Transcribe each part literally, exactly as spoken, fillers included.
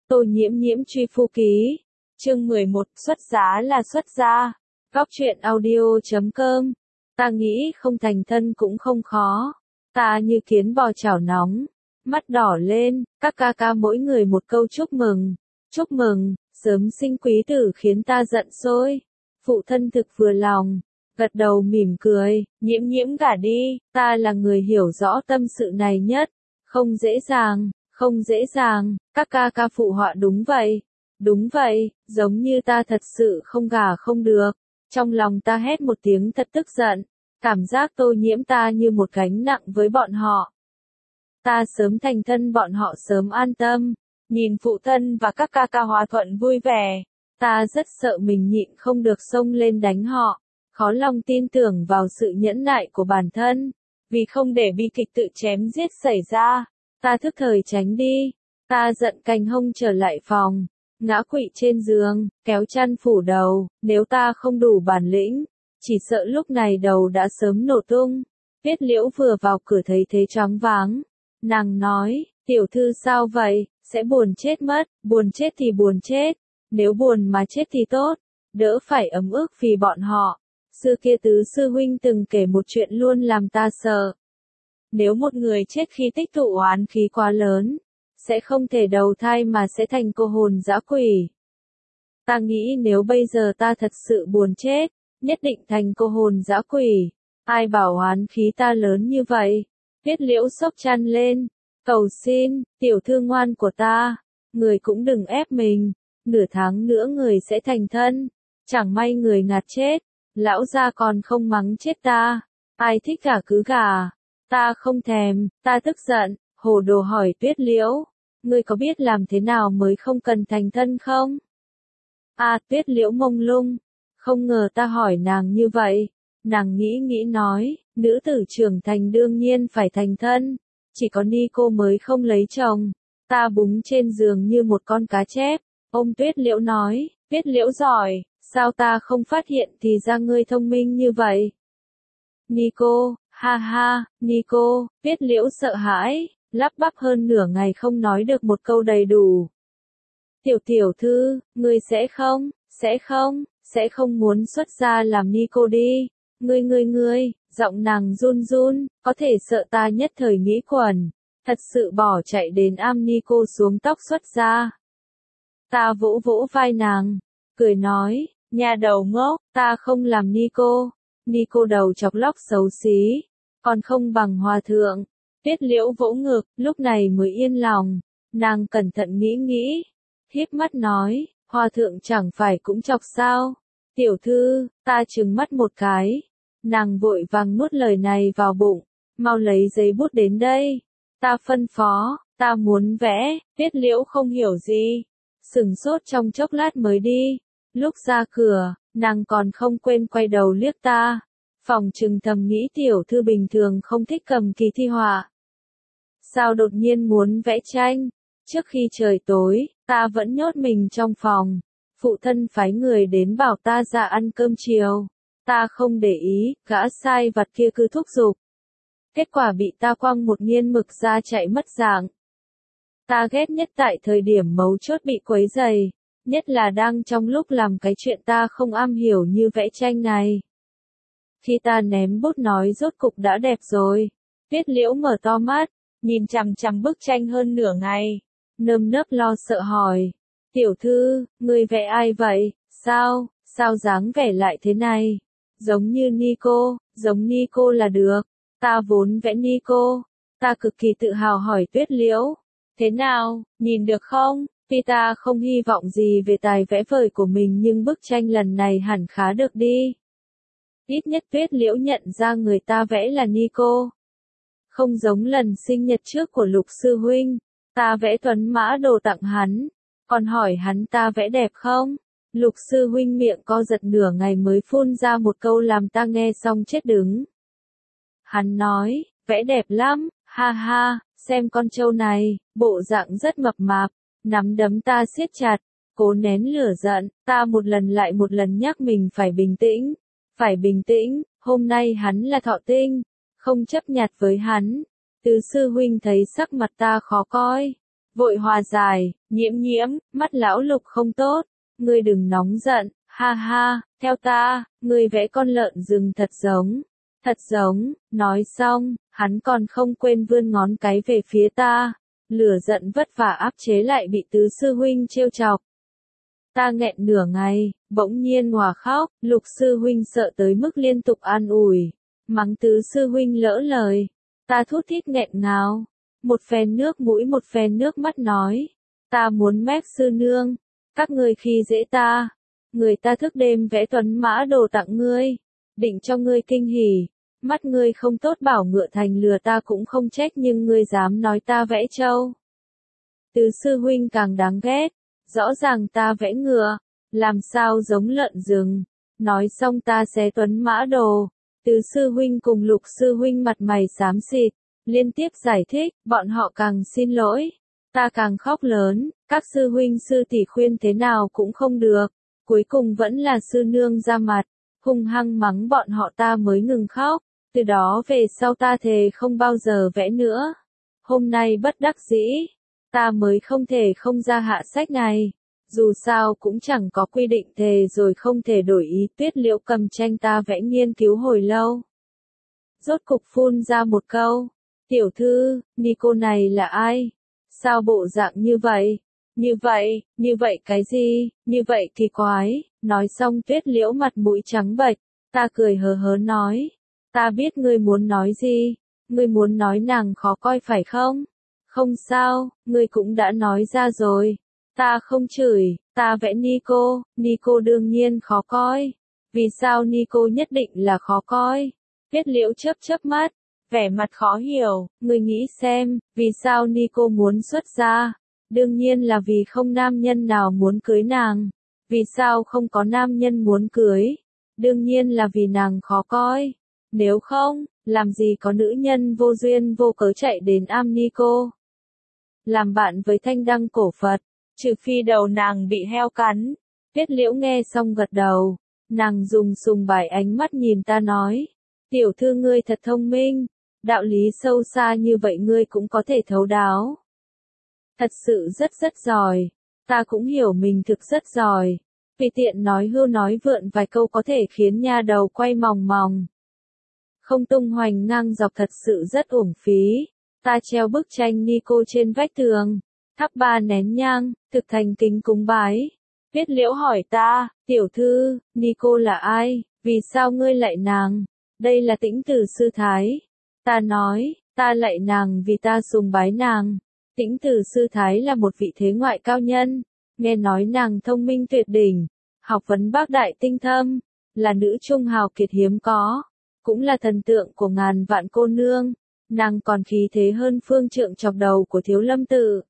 Tô Nhiễm Nhiễm truy phu ký. Chương mười một, xuất giá là xuất gia. Góc truyện audio chấm com. Ta nghĩ không thành thân cũng không khó. Ta như kiến bò chảo nóng. Mắt đỏ lên, các ca ca mỗi người một câu chúc mừng. Chúc mừng, sớm sinh quý tử khiến ta giận sôi. Phụ thân thực vừa lòng. Gật đầu mỉm cười, Nhiễm Nhiễm gả đi, ta là người hiểu rõ tâm sự này nhất. Không dễ dàng, không dễ dàng, các ca ca phụ họa đúng vậy. Đúng vậy, giống như ta thật sự không gả không được. Trong lòng ta hét một tiếng thật tức giận. Cảm giác Tô Nhiễm ta như một gánh nặng với bọn họ. Ta sớm thành thân bọn họ sớm an tâm. Nhìn phụ thân và các ca ca hòa thuận vui vẻ. Ta rất sợ mình nhịn không được xông lên đánh họ. Khó lòng tin tưởng vào sự nhẫn nại của bản thân. Vì không để bi kịch tự chém giết xảy ra. Ta thức thời tránh đi. Ta giận cành hông trở lại phòng. Ngã quỵ trên giường, kéo chăn phủ đầu. Nếu ta không đủ bản lĩnh, chỉ sợ lúc này đầu đã sớm nổ tung. Tuyết Liễu vừa vào cửa thấy thế choáng váng. Nàng nói, tiểu thư sao vậy, sẽ buồn chết mất, buồn chết thì buồn chết. Nếu buồn mà chết thì tốt, đỡ phải ấm ức vì bọn họ. Xưa kia tứ sư huynh từng kể một chuyện luôn làm ta sợ. Nếu một người chết khi tích tụ oán khí quá lớn, sẽ không thể đầu thai mà sẽ thành cô hồn dã quỷ. Ta nghĩ nếu bây giờ ta thật sự buồn chết, nhất định thành cô hồn dã quỷ. Ai bảo oán khí ta lớn như vậy? Tuyết Liễu xốc chăn lên, cầu xin, tiểu thư ngoan của ta, người cũng đừng ép mình. Nửa tháng nữa người sẽ thành thân, chẳng may người ngạt chết, lão gia còn không mắng chết ta. Ai thích gả cứ gả, ta không thèm. Ta tức giận, hồ đồ hỏi Tuyết Liễu, ngươi có biết làm thế nào mới không cần thành thân không? À, Tuyết Liễu mông lung, không ngờ ta hỏi nàng như vậy. Nàng nghĩ nghĩ nói, nữ tử trưởng thành đương nhiên phải thành thân, chỉ có ni cô mới không lấy chồng. Ta búng trên giường như một con cá chép, ôm Tuyết Liễu nói, Tuyết Liễu giỏi, sao ta không phát hiện thì ra ngươi thông minh như vậy? Nico, ha ha, Nico, Tuyết Liễu sợ hãi, lắp bắp hơn nửa ngày không nói được một câu đầy đủ. Tiểu tiểu thư, ngươi sẽ không, sẽ không, sẽ không muốn xuất gia làm Nico đi. Ngươi ngươi ngươi, giọng nàng run run, có thể sợ ta nhất thời nghĩ quẩn. Thật sự bỏ chạy đến am Nico xuống tóc xuất gia. Ta vỗ vỗ vai nàng, cười nói, nhà đầu ngốc, ta không làm Nico. Nico đầu chọc lóc xấu xí, còn không bằng hòa thượng. Tuyết Liễu vỗ ngực, lúc này mới yên lòng. Nàng cẩn thận nghĩ nghĩ, híp mắt nói, hòa thượng chẳng phải cũng chọc sao? Tiểu thư, ta trừng mắt một cái. Nàng vội vàng nuốt lời này vào bụng, mau lấy giấy bút đến đây. Ta phân phó, ta muốn vẽ. Tuyết Liễu không hiểu gì, sửng sốt trong chốc lát mới đi. Lúc ra cửa, nàng còn không quên quay đầu liếc ta. Phòng trừng thầm nghĩ tiểu thư bình thường không thích cầm kỳ thi họa. Sao đột nhiên muốn vẽ tranh? Trước khi trời tối, ta vẫn nhốt mình trong phòng. Phụ thân phái người đến bảo ta ra ăn cơm chiều. Ta không để ý, gã sai vặt kia cứ thúc giục. Kết quả bị ta quăng một nghiên mực ra chạy mất dạng. Ta ghét nhất tại thời điểm mấu chốt bị quấy rầy, nhất là đang trong lúc làm cái chuyện ta không am hiểu như vẽ tranh này. Khi ta ném bút nói rốt cục đã đẹp rồi, Tuyết Liễu mở to mắt, nhìn chằm chằm bức tranh hơn nửa ngày, nơm nớp lo sợ hỏi, tiểu thư, ngươi vẽ ai vậy, sao, sao dáng vẻ lại thế này, giống như Nico, giống Nico là được, ta vốn vẽ Nico, ta cực kỳ tự hào hỏi Tuyết Liễu, thế nào, nhìn được không? Tuy ta không hy vọng gì về tài vẽ vời của mình nhưng bức tranh lần này hẳn khá được đi. Ít nhất Tuyết Liễu nhận ra người ta vẽ là Nico. Không giống lần sinh nhật trước của Lục sư huynh, ta vẽ tuấn mã đồ tặng hắn, còn hỏi hắn ta vẽ đẹp không? Lục sư huynh miệng co giật nửa ngày mới phun ra một câu làm ta nghe xong chết đứng. Hắn nói, vẽ đẹp lắm, ha ha, xem con trâu này, bộ dạng rất mập mạp. Nắm đấm ta siết chặt, cố nén lửa giận, ta một lần lại một lần nhắc mình phải bình tĩnh, phải bình tĩnh, hôm nay hắn là thọ tinh, không chấp nhặt với hắn. Tứ sư huynh thấy sắc mặt ta khó coi, vội hòa giải, nhiễm nhiễm, mắt lão Lục không tốt, ngươi đừng nóng giận, ha ha, theo ta, ngươi vẽ con lợn rừng thật giống, thật giống, nói xong, hắn còn không quên vươn ngón cái về phía ta, lửa giận vất vả áp chế lại bị tứ sư huynh trêu chọc. Ta nghẹn nửa ngày, bỗng nhiên hòa khóc, Lục sư huynh sợ tới mức liên tục an ủi, mắng tứ sư huynh lỡ lời, ta thút thít nghẹn ngào, một phen nước mũi một phen nước mắt nói, ta muốn mép sư nương, các ngươi khi dễ ta, người ta thức đêm vẽ tuấn mã đồ tặng ngươi, định cho ngươi kinh hỉ, mắt ngươi không tốt bảo ngựa thành lừa ta cũng không trách nhưng ngươi dám nói ta vẽ trâu. Tứ sư huynh càng đáng ghét, rõ ràng ta vẽ ngựa, làm sao giống lợn rừng, nói xong ta xé tuấn mã đồ, tứ sư huynh cùng Lục sư huynh mặt mày xám xịt, liên tiếp giải thích, bọn họ càng xin lỗi, ta càng khóc lớn, các sư huynh sư tỷ khuyên thế nào cũng không được, cuối cùng vẫn là sư nương ra mặt, hung hăng mắng bọn họ ta mới ngừng khóc, từ đó về sau ta thề không bao giờ vẽ nữa. Hôm nay bất đắc dĩ, ta mới không thể không ra hạ sách này, dù sao cũng chẳng có quy định thề rồi không thể đổi ý. Tuyết Liễu cầm tranh ta vẽ nghiên cứu hồi lâu, rốt cục phun ra một câu, tiểu thư, Nico này là ai? Sao bộ dạng như vậy? Như vậy, như vậy cái gì? Như vậy kỳ quái. Nói xong Tuyết Liễu mặt mũi trắng bệch, ta cười hớ hớ nói, ta biết ngươi muốn nói gì, ngươi muốn nói nàng khó coi phải không? Không sao, ngươi cũng đã nói ra rồi. Ta không chửi, ta vẽ Nico, Nico đương nhiên khó coi. Vì sao Nico nhất định là khó coi? Tuyết Liễu chớp chớp mắt, vẻ mặt khó hiểu, ngươi nghĩ xem, vì sao Nico muốn xuất gia? Đương nhiên là vì không nam nhân nào muốn cưới nàng. Vì sao không có nam nhân muốn cưới? Đương nhiên là vì nàng khó coi. Nếu không, làm gì có nữ nhân vô duyên vô cớ chạy đến am Nico làm bạn với thanh đăng cổ Phật, trừ phi đầu nàng bị heo cắn. Tuyết Liễu nghe xong gật đầu, nàng dùng sùng bái ánh mắt nhìn ta nói, tiểu thư ngươi thật thông minh, đạo lý sâu xa như vậy ngươi cũng có thể thấu đáo. Thật sự rất rất giỏi, ta cũng hiểu mình thực rất giỏi, vì tiện nói hưu nói vượn vài câu có thể khiến nha đầu quay mòng mòng. Không tung hoành ngang dọc thật sự rất uổng phí. Ta treo bức tranh Nico trên vách tường, thắp ba nén nhang, thực thành kính cúng bái. Tuyết Liễu hỏi ta, tiểu thư, Nico là ai, vì sao ngươi lạy nàng? Đây là Tĩnh Tử sư thái. Ta nói, ta lạy nàng vì ta sùng bái nàng. Tĩnh Tử sư thái là một vị thế ngoại cao nhân, nghe nói nàng thông minh tuyệt đỉnh, học vấn bác đại tinh thâm, là nữ trung hào kiệt hiếm có, cũng là thần tượng của ngàn vạn cô nương. Nàng còn khí thế hơn phương trượng chọc đầu của Thiếu Lâm Tự.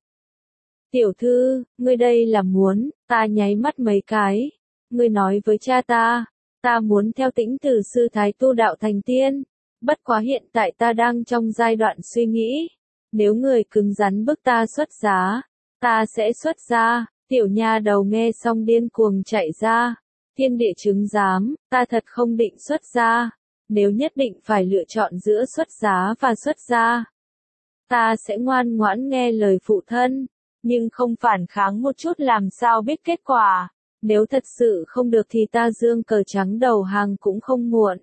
Tiểu thư, ngươi đây là muốn, ta nháy mắt mấy cái. Ngươi nói với cha ta, ta muốn theo Tĩnh Tử sư thái tu đạo thành tiên. Bất quá hiện tại ta đang trong giai đoạn suy nghĩ. Nếu người cứng rắn bức ta xuất giá, ta sẽ xuất gia. Tiểu nha đầu nghe xong điên cuồng chạy ra. Thiên địa chứng giám, ta thật không định xuất gia. Nếu nhất định phải lựa chọn giữa xuất giá và xuất gia, ta sẽ ngoan ngoãn nghe lời phụ thân, nhưng không phản kháng một chút làm sao biết kết quả. Nếu thật sự không được thì ta dương cờ trắng đầu hàng cũng không muộn.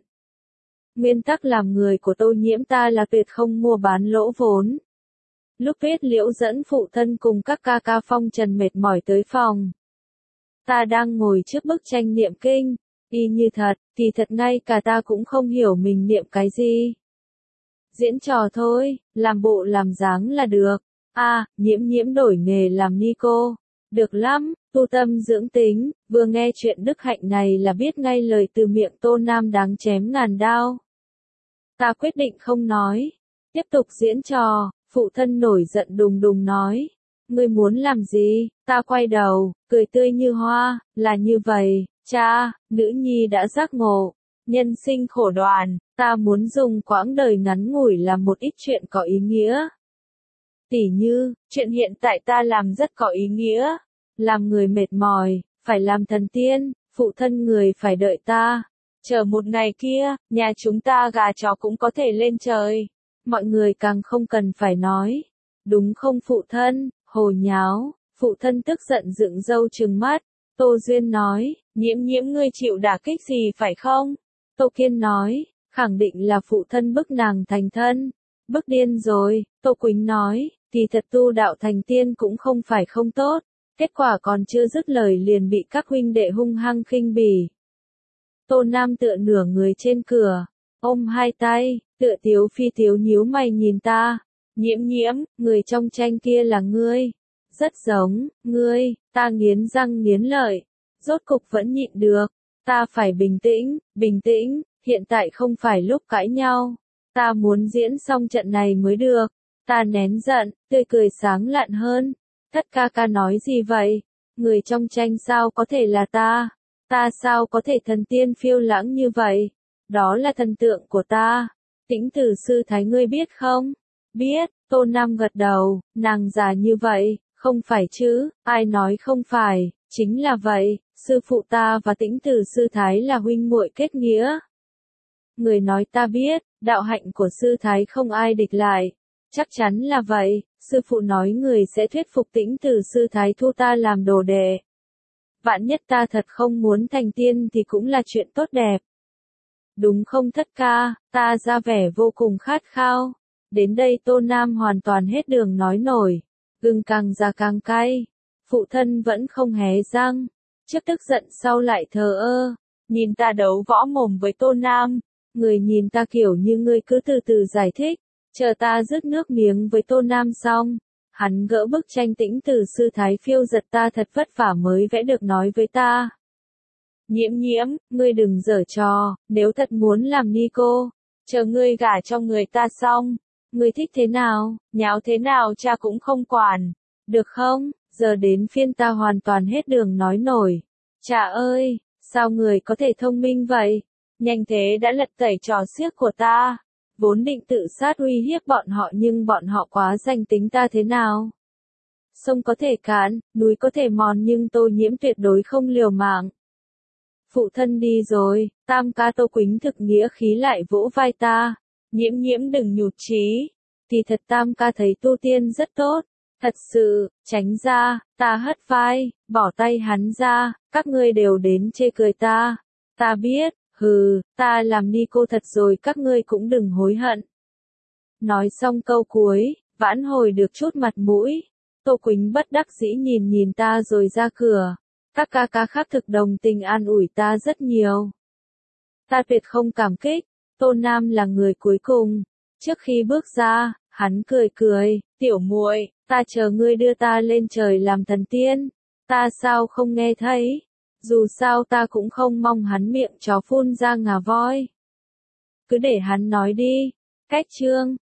Nguyên tắc làm người của Tô Nhiễm ta là tuyệt không mua bán lỗ vốn. Lúc Tuyết Liễu dẫn phụ thân cùng các ca ca phong trần mệt mỏi tới phòng, ta đang ngồi trước bức tranh niệm kinh. Y như thật, kỳ thật ngay cả ta cũng không hiểu mình niệm cái gì. Diễn trò thôi, làm bộ làm dáng là được. A, à, Nhiễm Nhiễm đổi nghề làm Nico. Được lắm, tu tâm dưỡng tính, vừa nghe chuyện đức hạnh này là biết ngay lời từ miệng Tô Nam đáng chém ngàn đao. Ta quyết định không nói. Tiếp tục diễn trò, phụ thân nổi giận đùng đùng nói. Ngươi muốn làm gì? Ta quay đầu, cười tươi như hoa, là như vậy. Cha, nữ nhi đã giác ngộ, nhân sinh khổ đoàn, ta muốn dùng quãng đời ngắn ngủi làm một ít chuyện có ý nghĩa. Tỉ như, chuyện hiện tại ta làm rất có ý nghĩa, làm người mệt mỏi, phải làm thần tiên, phụ thân người phải đợi ta. Chờ một ngày kia, nhà chúng ta gà chó cũng có thể lên trời. Mọi người càng không cần phải nói. Đúng không phụ thân, Hồ nháo, phụ thân tức giận dựng râu trừng mắt. Tô Duyên nói, Nhiễm Nhiễm ngươi chịu đả kích gì phải không? Tô Kiên nói, khẳng định là phụ thân bức nàng thành thân. Bức điên rồi, Tô Quỳnh nói, thì thật tu đạo thành tiên cũng không phải không tốt. Kết quả còn chưa dứt lời liền bị các huynh đệ hung hăng khinh bỉ. Tô Nam tựa nửa người trên cửa, ôm hai tay, tựa tiếu phi tiếu nhíu mày nhìn ta. Nhiễm Nhiễm, người trong tranh kia là ngươi. Rất giống, ngươi, ta nghiến răng nghiến lợi. Rốt cục vẫn nhịn được. Ta phải bình tĩnh, bình tĩnh, hiện tại không phải lúc cãi nhau. Ta muốn diễn xong trận này mới được. Ta nén giận, tươi cười sáng lạn hơn. Thất ca ca nói gì vậy? Người trong tranh sao có thể là ta? Ta sao có thể thần tiên phiêu lãng như vậy? Đó là thần tượng của ta. Tĩnh Tử sư thái ngươi biết không? Biết, Tô Nam gật đầu, nàng già như vậy, không phải chứ, ai nói không phải, chính là vậy, sư phụ ta và Tĩnh Tử sư thái là huynh muội kết nghĩa. Người nói ta biết, đạo hạnh của sư thái không ai địch lại. Chắc chắn là vậy, sư phụ nói người sẽ thuyết phục Tĩnh Tử sư thái thu ta làm đồ đệ. Vạn nhất ta thật không muốn thành tiên thì cũng là chuyện tốt đẹp. Đúng không thất ca, ta ra vẻ vô cùng khát khao. Đến đây Tô Nam hoàn toàn hết đường nói nổi. Gừng càng già càng cay. Phụ thân vẫn không hé răng. Trước tức giận sau lại thờ ơ. Nhìn ta đấu võ mồm với Tô Nam. Người nhìn ta kiểu như ngươi cứ từ từ giải thích. Chờ ta rứt nước miếng với Tô Nam xong. Hắn gỡ bức tranh Tĩnh Tử sư thái phiêu giật ta thật vất vả mới vẽ được nói với ta. Nhiễm Nhiễm, ngươi đừng giở trò, nếu thật muốn làm ni cô, chờ ngươi gả cho người ta xong, ngươi thích thế nào, nháo thế nào cha cũng không quản, được không? Giờ đến phiên ta hoàn toàn hết đường nói nổi. Cha ơi, sao người có thể thông minh vậy? Nhanh thế đã lật tẩy trò xiếc của ta. Vốn định tự sát uy hiếp bọn họ nhưng bọn họ quá danh tính ta thế nào? Sông có thể cạn, núi có thể mòn nhưng Tô Nhiễm tuyệt đối không liều mạng. Phụ thân đi rồi, tam ca Tô Quỳnh thực nghĩa khí lại vỗ vai ta. Nhiễm Nhiễm đừng nhụt chí. Thì thật tam ca thấy tu tiên rất tốt. Thật sự, tránh ra, ta hất vai, bỏ tay hắn ra, các ngươi đều đến chê cười ta. Ta biết, hừ, ta làm ni cô thật rồi các ngươi cũng đừng hối hận. Nói xong câu cuối, vãn hồi được chút mặt mũi. Tô Quỳnh bất đắc dĩ nhìn nhìn ta rồi ra cửa. Các ca ca khác thực đồng tình an ủi ta rất nhiều. Ta tuyệt không cảm kích. Tô Nam là người cuối cùng. Trước khi bước ra, hắn cười cười, tiểu muội, ta chờ ngươi đưa ta lên trời làm thần tiên. Ta sao không nghe thấy? Dù sao ta cũng không mong hắn miệng chó phun ra ngà voi. Cứ để hắn nói đi. Cách chương